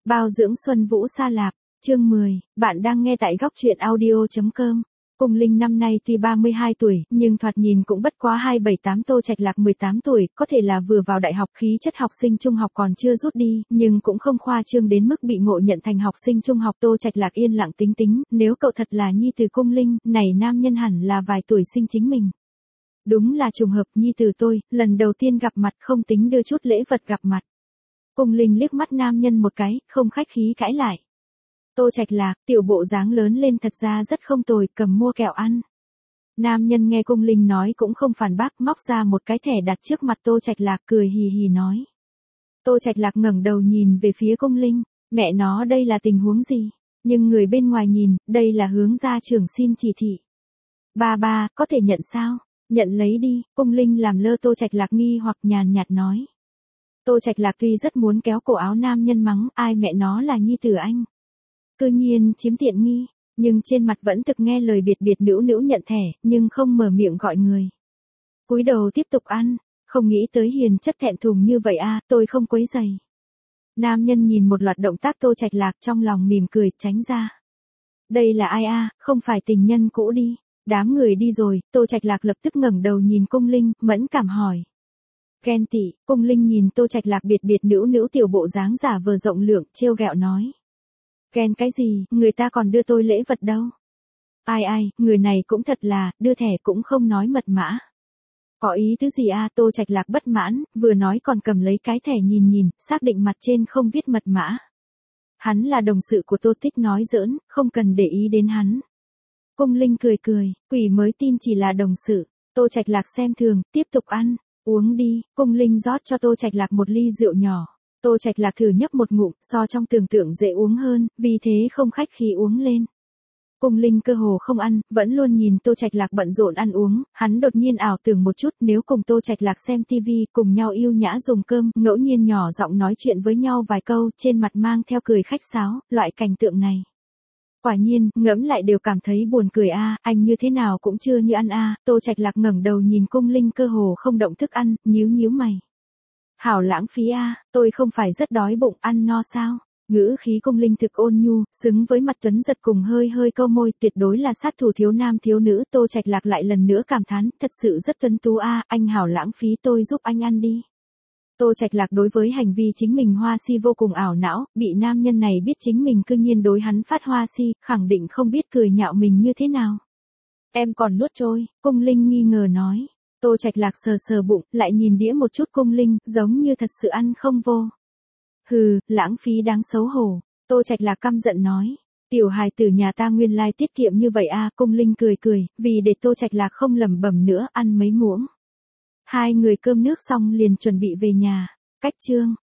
Bao dưỡng Xuân Vũ Sa Lạp, chương 10, bạn đang nghe tại góc truyện audio.com. Cung Linh năm nay tuy 32 tuổi, nhưng thoạt nhìn cũng bất quá 278. Tô Trạch Lạc 18 tuổi, có thể là vừa vào đại học, khí chất học sinh trung học còn chưa rút đi, nhưng cũng không khoa trương đến mức bị ngộ nhận thành học sinh trung học. Tô Trạch Lạc yên lặng tính tính, nếu cậu thật là nhi tử Cung Linh, này nam nhân hẳn là vài tuổi sinh chính mình. Đúng là trùng hợp, nhi tử tôi, lần đầu tiên gặp mặt không tính đưa chút lễ vật gặp mặt. Cung Linh liếc mắt nam nhân một cái, không khách khí cãi lại. Tô Trạch Lạc, tiểu bộ dáng lớn lên thật ra rất không tồi, cầm mua kẹo ăn. Nam nhân nghe Cung Linh nói cũng không phản bác, móc ra một cái thẻ đặt trước mặt Tô Trạch Lạc, cười hì hì nói. Tô Trạch Lạc ngẩng đầu nhìn về phía Cung Linh, mẹ nó đây là tình huống gì? Nhưng người bên ngoài nhìn, đây là hướng gia trưởng xin chỉ thị. Ba, có thể nhận sao? Nhận lấy đi. Cung Linh làm lơ Tô Trạch Lạc nghi hoặc nhàn nhạt nói. Tô Trạch Lạc tuy rất muốn kéo cổ áo nam nhân mắng, ai mẹ nó là nhi tử anh. Cư nhiên chiếm tiện nghi, nhưng trên mặt vẫn thực nghe lời biệt biệt nữu nữu nhận thẻ, nhưng không mở miệng gọi người. Cúi đầu tiếp tục ăn, không nghĩ tới hiền chất thẹn thùng như vậy à, tôi không quấy rầy. Nam nhân nhìn một loạt động tác Tô Trạch Lạc trong lòng mỉm cười, tránh ra. Đây là ai à, không phải tình nhân cũ đi. Đám người đi rồi, Tô Trạch Lạc lập tức ngẩng đầu nhìn Cung Linh, mẫn cảm hỏi. Ghen tị. Cung Linh nhìn Tô Trạch Lạc biệt biệt nữu nữu tiểu bộ dáng giả vờ rộng lượng, trêu ghẹo nói. Ghen cái gì, người ta còn đưa tôi lễ vật đâu. Ai, người này cũng thật là, đưa thẻ cũng không nói mật mã. Có ý tứ gì à, Tô Trạch Lạc bất mãn, vừa nói còn cầm lấy cái thẻ nhìn, xác định mặt trên không viết mật mã. Hắn là đồng sự của Tô Tích, nói giỡn, không cần để ý đến hắn. Cung Linh cười, quỷ mới tin chỉ là đồng sự. Tô Trạch Lạc xem thường, tiếp tục ăn. Uống đi. Cung Linh rót cho Tô Trạch Lạc một ly rượu nhỏ. Tô Trạch Lạc thử nhấp một ngụm, so trong tưởng tượng dễ uống hơn, vì thế không khách khí uống lên. Cung Linh cơ hồ không ăn, vẫn luôn nhìn Tô Trạch Lạc bận rộn ăn uống, hắn đột nhiên ảo tưởng một chút, nếu cùng Tô Trạch Lạc xem TV, cùng nhau yêu nhã dùng cơm, ngẫu nhiên nhỏ giọng nói chuyện với nhau vài câu, trên mặt mang theo cười khách sáo, loại cảnh tượng này. Quả nhiên, ngẫm lại đều cảm thấy buồn cười a, anh như thế nào cũng chưa như ăn a. Tô Trạch Lạc ngẩng đầu nhìn Cung Linh cơ hồ không động thức ăn, nhíu mày. Hảo lãng phí a, tôi không phải rất đói bụng, ăn no sao? Ngữ khí Cung Linh thực ôn nhu, xứng với mặt tuấn giật cùng hơi câu môi, tuyệt đối là sát thủ thiếu nam thiếu nữ. Tô Trạch Lạc lại lần nữa cảm thán, thật sự rất tuấn tú a, anh hảo lãng phí, tôi giúp anh ăn đi. Tô Trạch Lạc đối với hành vi chính mình hoa si vô cùng ảo não, bị nam nhân này biết chính mình cư nhiên đối hắn phát hoa si, khẳng định không biết cười nhạo mình như thế nào. Em còn nuốt trôi, Cung Linh nghi ngờ nói. Tô Trạch Lạc sờ bụng, lại nhìn đĩa một chút Cung Linh, giống như thật sự ăn không vô. Hừ, lãng phí đáng xấu hổ. Tô Trạch Lạc căm giận nói. Tiểu hài tử nhà ta nguyên lai tiết kiệm như vậy à, Cung Linh cười, vì để Tô Trạch Lạc không lẩm bẩm nữa, ăn mấy muỗng. Hai người cơm nước xong liền chuẩn bị về nhà. Cách chương.